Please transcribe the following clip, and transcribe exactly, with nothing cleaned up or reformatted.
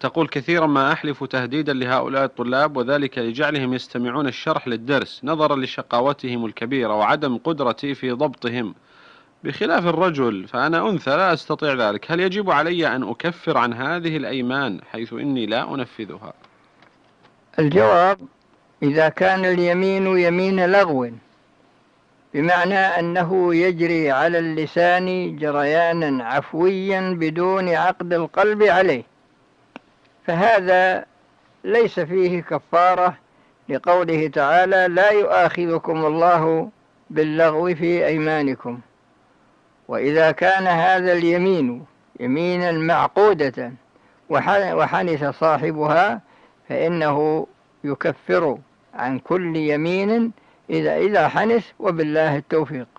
تقول: كثيرا ما أحلف تهديدا لهؤلاء الطلاب، وذلك لجعلهم يستمعون الشرح للدرس نظرا لشقاوتهم الكبيرة وعدم قدرتي في ضبطهم، بخلاف الرجل فأنا أنثى لا أستطيع ذلك. هل يجب علي أن أكفر عن هذه الأيمان حيث إني لا أنفذها؟ الجواب: إذا كان اليمين يمين لغو، بمعنى أنه يجري على اللسان جريانا عفويا بدون عقد القلب عليه، فهذا ليس فيه كفارة، لقوله تعالى: لا يؤاخذكم الله باللغو في أيمانكم. وإذا كان هذا اليمين يمينا معقودة وحنث صاحبها فإنه يكفر عن كل يمين إذا إذا حنث، وبالله التوفيق.